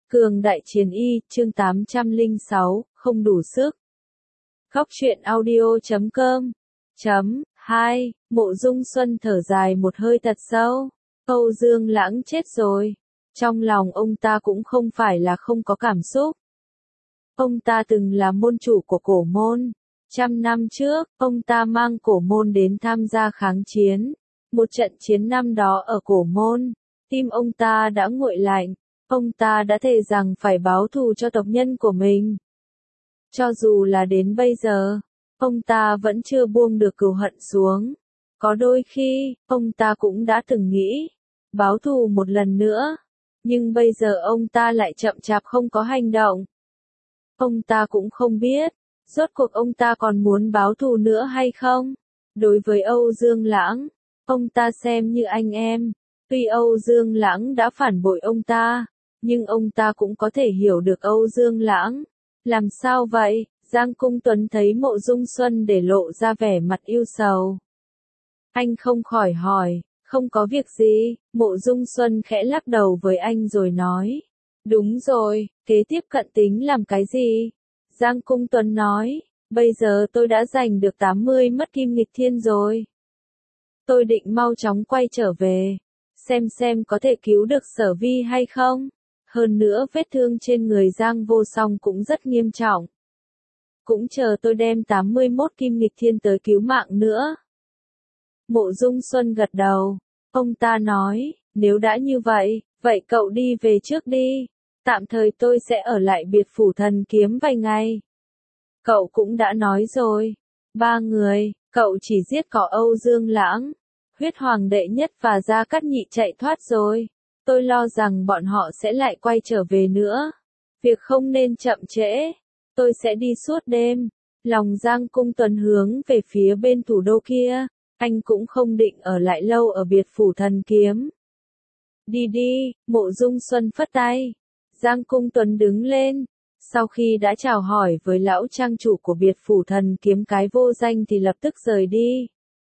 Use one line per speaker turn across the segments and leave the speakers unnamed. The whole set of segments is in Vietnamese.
Cường đại chiến y, chương 806, không đủ sức. Góc truyện audio.com. 2. Mộ Dung Xuân thở dài một hơi thật sâu. Âu Dương Lãng chết rồi. Trong lòng ông ta cũng không phải là không có cảm xúc. Ông ta từng là môn chủ của cổ môn. 100 năm trước, ông ta mang cổ môn đến tham gia kháng chiến. Một trận chiến năm đó ở cổ môn, tim ông ta đã nguội lạnh. Ông ta đã thề rằng phải báo thù cho tộc nhân của mình. Cho dù là đến bây giờ, ông ta vẫn chưa buông được cừu hận xuống. Có đôi khi, ông ta cũng đã từng nghĩ, báo thù một lần nữa. Nhưng bây giờ ông ta lại chậm chạp không có hành động. Ông ta cũng không biết, rốt cuộc ông ta còn muốn báo thù nữa hay không. Đối với Âu Dương Lãng, ông ta xem như anh em. Tuy Âu Dương Lãng đã phản bội ông ta, nhưng ông ta cũng có thể hiểu được Âu Dương Lãng. Làm sao vậy? Giang Cung Tuấn thấy Mộ Dung Xuân để lộ ra vẻ mặt ưu sầu. Anh không khỏi hỏi, không có việc gì. Mộ Dung Xuân khẽ lắc đầu với anh rồi nói. Đúng rồi, kế tiếp cận tính làm cái gì? Giang Cung Tuấn nói, bây giờ tôi đã giành được 80 mất kim nghịch thiên rồi. Tôi định mau chóng quay trở về, xem có thể cứu được Sở Vi hay không. Hơn nữa vết thương trên người Giang Vô Song cũng rất nghiêm trọng. Cũng chờ tôi đem 81 kim nghịch thiên tới cứu mạng nữa. Mộ Dung Xuân gật đầu. Ông ta nói, nếu đã như vậy, vậy cậu đi về trước đi. Tạm thời tôi sẽ ở lại biệt phủ thần kiếm vài ngày. Cậu cũng đã nói rồi. 3 người, cậu chỉ giết có Âu Dương Lãng, Huyết Hoàng đệ nhất và Gia Cát Nhị chạy thoát rồi. Tôi lo rằng bọn họ sẽ lại quay trở về nữa. Việc không nên chậm trễ. Tôi sẽ đi suốt đêm. Lòng Giang Cung Tuấn hướng về phía bên thủ đô kia. Anh cũng không định ở lại lâu ở biệt phủ thần kiếm. Đi đi, Mộ Dung Xuân phất tay. Giang Cung Tuấn đứng lên. Sau khi đã chào hỏi với lão trang chủ của biệt phủ thần kiếm cái vô danh thì lập tức rời đi.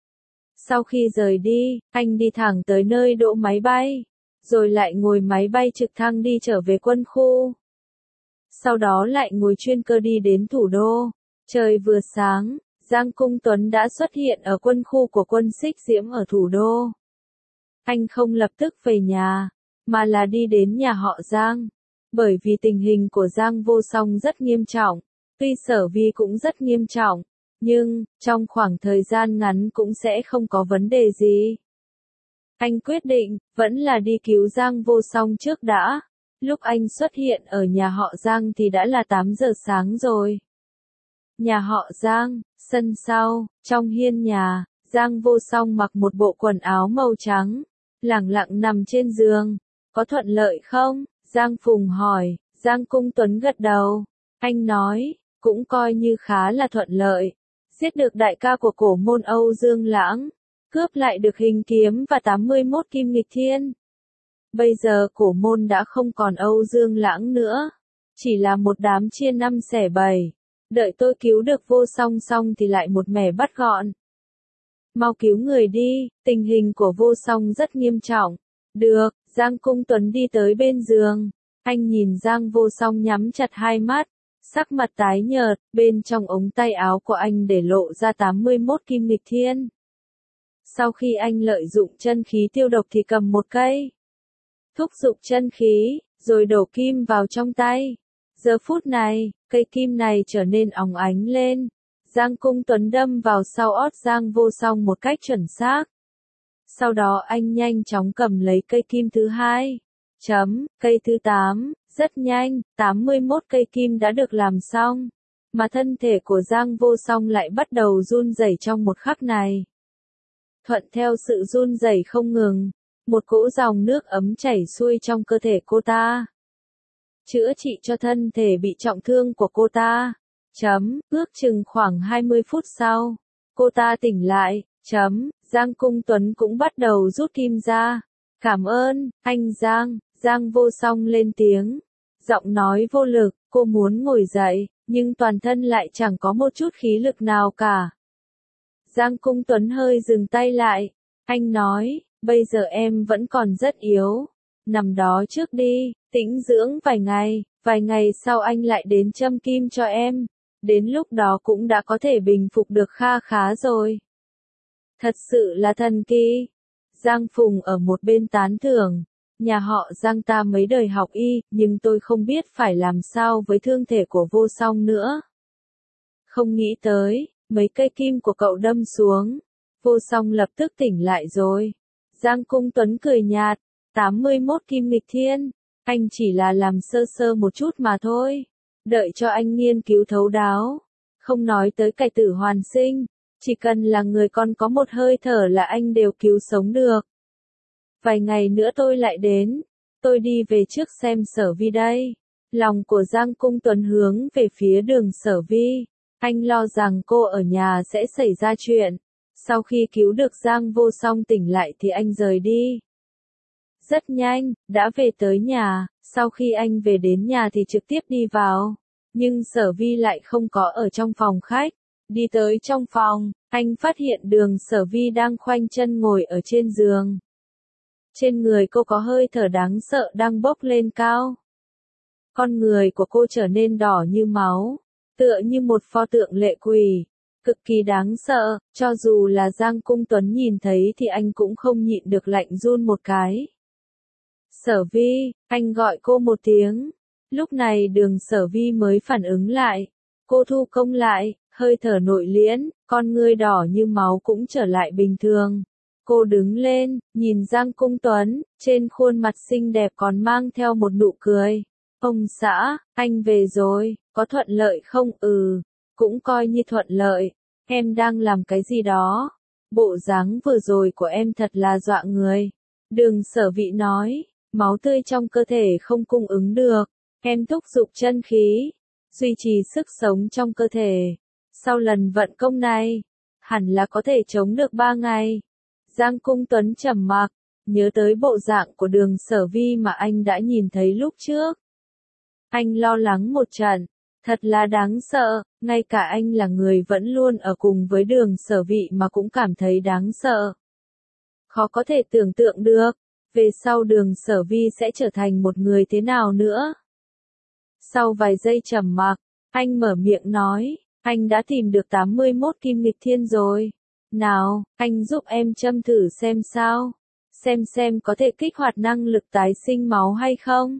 Sau khi rời đi, anh đi thẳng tới nơi đỗ máy bay. Rồi lại ngồi máy bay trực thăng đi trở về quân khu. Sau đó lại ngồi chuyên cơ đi đến thủ đô. Trời vừa sáng, Giang Cung Tuấn đã xuất hiện ở quân khu của quân Xích Diễm ở thủ đô. Anh không lập tức về nhà, mà là đi đến nhà họ Giang. Bởi vì tình hình của Giang Vô Song rất nghiêm trọng, tuy Sở Vi cũng rất nghiêm trọng, nhưng, trong khoảng thời gian ngắn cũng sẽ không có vấn đề gì. Anh quyết định, vẫn là đi cứu Giang Vô Song trước đã. Lúc anh xuất hiện ở nhà họ Giang thì đã là 8 giờ sáng rồi. Nhà họ Giang, sân sau, trong hiên nhà, Giang Vô Song mặc một bộ quần áo màu trắng, lẳng lặng nằm trên giường. Có thuận lợi không? Giang Phùng hỏi. Giang Cung Tuấn gật đầu. Anh nói, cũng coi như khá là thuận lợi. Giết được đại ca của cổ môn Âu Dương Lãng, cướp lại được hình kiếm và 81 kim nghịch thiên. Bây giờ cổ môn đã không còn Âu Dương Lãng nữa, chỉ là một đám chia năm xẻ bảy. Đợi tôi cứu được Vô Song xong thì lại một mẻ bắt gọn. Mau cứu người đi, tình hình của Vô Song rất nghiêm trọng. Được, Giang Cung Tuấn đi tới bên giường. Anh nhìn Giang Vô Song nhắm chặt hai mắt, sắc mặt tái nhợt, bên trong ống tay áo của anh để lộ ra 81 kim nghịch thiên. Sau khi anh lợi dụng chân khí tiêu độc thì cầm một cây. Thúc giục chân khí, rồi đổ kim vào trong tay. Giờ phút này, cây kim này trở nên óng ánh lên. Giang Cung Tuấn đâm vào sau ót Giang Vô Song một cách chuẩn xác. Sau đó anh nhanh chóng cầm lấy cây kim thứ hai. Cây thứ 8, rất nhanh, 81 cây kim đã được làm xong. Mà thân thể của Giang Vô Song lại bắt đầu run rẩy trong một khắc này. Thuận theo sự run rẩy không ngừng, một cỗ dòng nước ấm chảy xuôi trong cơ thể cô ta. Chữa trị cho thân thể bị trọng thương của cô ta. Ước chừng khoảng 20 phút sau, cô ta tỉnh lại. Giang Cung Tuấn cũng bắt đầu rút kim ra. Cảm ơn, anh Giang. Giang Vô Song lên tiếng. Giọng nói vô lực, cô muốn ngồi dậy, nhưng toàn thân lại chẳng có một chút khí lực nào cả. Giang Cung Tuấn hơi dừng tay lại. Anh nói, bây giờ em vẫn còn rất yếu. nằm đó trước đi, tĩnh dưỡng vài ngày sau anh lại đến châm kim cho em, đến lúc đó cũng đã có thể bình phục được kha khá rồi. Thật sự là thần kỳ. Giang Phùng ở một bên tán thưởng, nhà họ Giang ta mấy đời học y, nhưng tôi không biết phải làm sao với thương thể của Vô Song nữa. Không nghĩ tới, mấy cây kim của cậu đâm xuống, Vô Song lập tức tỉnh lại rồi. Giang Cung Tuấn cười nhạt, 81 kim nghịch thiên, anh chỉ là làm sơ sơ một chút mà thôi, đợi cho anh nghiên cứu thấu đáo. Không nói tới cải tử hoàn sinh, chỉ cần là người con có một hơi thở là anh đều cứu sống được. Vài ngày nữa tôi lại đến, tôi đi về trước xem Sở Vi đây. Lòng của Giang Cung Tuấn hướng về phía Đường Sở Vi, anh lo rằng cô ở nhà sẽ xảy ra chuyện. Sau khi cứu được Giang Vô Song tỉnh lại thì anh rời đi. Rất nhanh, đã về tới nhà, sau khi anh về đến nhà thì trực tiếp đi vào. Nhưng Sở Vi lại không có ở trong phòng khách. Đi tới trong phòng, anh phát hiện Đường Sở Vi đang khoanh chân ngồi ở trên giường. Trên người cô có hơi thở đáng sợ đang bốc lên cao. Con người của cô trở nên đỏ như máu, tựa như một pho tượng lệ quỷ, cực kỳ đáng sợ, cho dù là Giang Cung Tuấn nhìn thấy thì anh cũng không nhịn được lạnh run một cái. Sở Vi, anh gọi cô một tiếng. Lúc này Đường Sở Vi mới phản ứng lại. Cô thu công lại, hơi thở nội liễm, con ngươi đỏ như máu cũng trở lại bình thường. Cô đứng lên, nhìn Giang Cung Tuấn, trên khuôn mặt xinh đẹp còn mang theo một nụ cười. Ông xã, anh về rồi, có thuận lợi không? Cũng coi như thuận lợi. Em đang làm cái gì đó? Bộ dáng vừa rồi của em thật là dọa người. Đường Sở Vi nói, máu tươi trong cơ thể không cung ứng được. Em thúc giục chân khí, duy trì sức sống trong cơ thể. Sau lần vận công này, hẳn là có thể chống được 3 ngày. Giang Cung Tuấn trầm mặc, nhớ tới bộ dạng của Đường Sở Vi mà anh đã nhìn thấy lúc trước. Anh lo lắng một trận, thật là đáng sợ, ngay cả anh là người vẫn luôn ở cùng với Đường Sở Vi mà cũng cảm thấy đáng sợ. Khó có thể tưởng tượng được, về sau Đường Sở Vi sẽ trở thành một người thế nào nữa. Sau vài giây trầm mặc, anh mở miệng nói, anh đã tìm được 81 kim nghịch thiên rồi. Nào, anh giúp em châm thử xem sao. Xem có thể kích hoạt năng lực tái sinh máu hay không.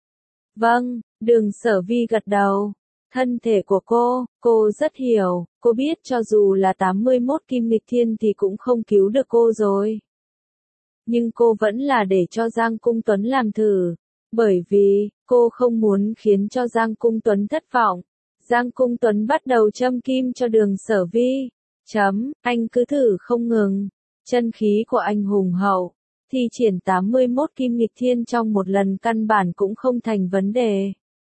Vâng, Đường Sở Vi gật đầu. Thân thể của cô rất hiểu, cô biết cho dù là 81 kim nghịch thiên thì cũng không cứu được cô rồi. Nhưng cô vẫn là để cho Giang Cung Tuấn làm thử. Bởi vì, cô không muốn khiến cho Giang Cung Tuấn thất vọng. Giang Cung Tuấn bắt đầu châm kim cho Đường Sở Vi. Anh cứ thử không ngừng. Chân khí của anh hùng hậu. Thi triển 81 kim nghịch thiên trong một lần căn bản cũng không thành vấn đề.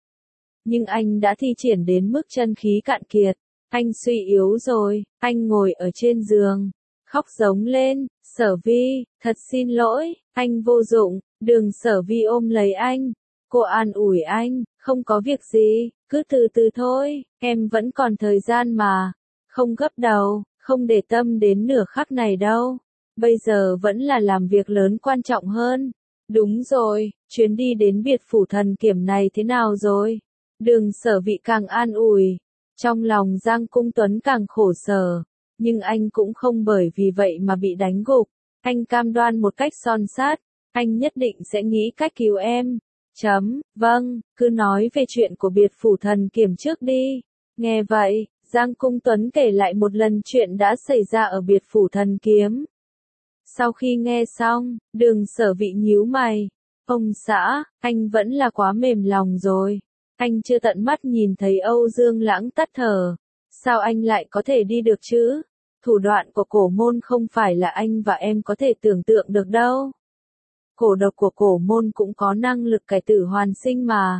Nhưng anh đã thi triển đến mức chân khí cạn kiệt. Anh suy yếu rồi, anh ngồi ở trên giường. Khóc giống lên, Sở Vi, thật xin lỗi, anh vô dụng. Đường Sở Vi ôm lấy anh. Cô an ủi anh, không có việc gì, cứ từ từ thôi, em vẫn còn thời gian mà. Không gấp đầu, không để tâm đến nửa khắc này đâu. Bây giờ vẫn là làm việc lớn quan trọng hơn. Đúng rồi, chuyến đi đến biệt phủ thần kiểm này thế nào rồi? Đường Sở Vi càng an ủi. Trong lòng Giang Cung Tuấn càng khổ sở. Nhưng anh cũng không bởi vì vậy mà bị đánh gục. Anh cam đoan một cách son sát. Anh nhất định sẽ nghĩ cách cứu em. Vâng, cứ nói về chuyện của biệt phủ thần kiểm trước đi. Nghe vậy, Giang Cung Tuấn kể lại một lần chuyện đã xảy ra ở biệt phủ thần kiếm. Sau khi nghe xong, Đường Sở Vi nhíu mày. Ông xã, anh vẫn là quá mềm lòng rồi. Anh chưa tận mắt nhìn thấy Âu Dương Lãng tắt thở. Sao anh lại có thể đi được chứ? Thủ đoạn của cổ môn không phải là anh và em có thể tưởng tượng được đâu. Cổ độc của cổ môn cũng có năng lực cải tử hoàn sinh mà.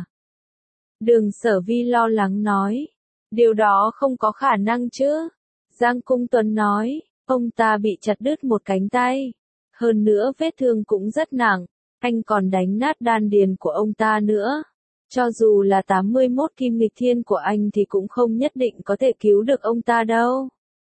Đường Sở Vi lo lắng nói. Điều đó không có khả năng chứ. Giang Cung Tuấn nói, ông ta bị chặt đứt một cánh tay. Hơn nữa vết thương cũng rất nặng. Anh còn đánh nát đan điền của ông ta nữa. Cho dù là 81 kim nghịch thiên của anh thì cũng không nhất định có thể cứu được ông ta đâu.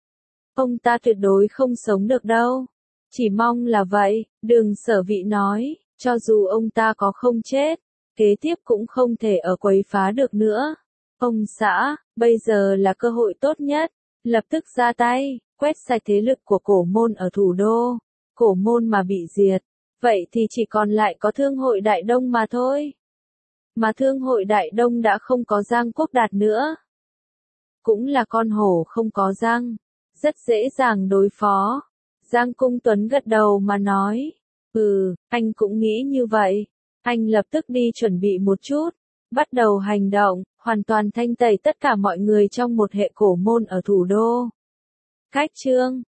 Ông ta tuyệt đối không sống được đâu. Chỉ mong là vậy, Đường Sở Vi nói, Cho dù ông ta có không chết, kế tiếp cũng không thể ở quấy phá được nữa. Ông xã, bây giờ là cơ hội tốt nhất, lập tức ra tay, quét sạch thế lực của cổ môn ở thủ đô. Cổ môn mà bị diệt, vậy thì chỉ còn lại có Thương hội Đại Đông mà thôi. Mà Thương hội Đại Đông đã không có Giang Quốc Đạt nữa. Cũng là con hổ không có răng, rất dễ dàng đối phó. Giang Cung Tuấn gật đầu mà nói, anh cũng nghĩ như vậy. Anh lập tức đi chuẩn bị một chút, bắt đầu hành động, hoàn toàn thanh tẩy tất cả mọi người trong một hệ cổ môn ở thủ đô. Cách chương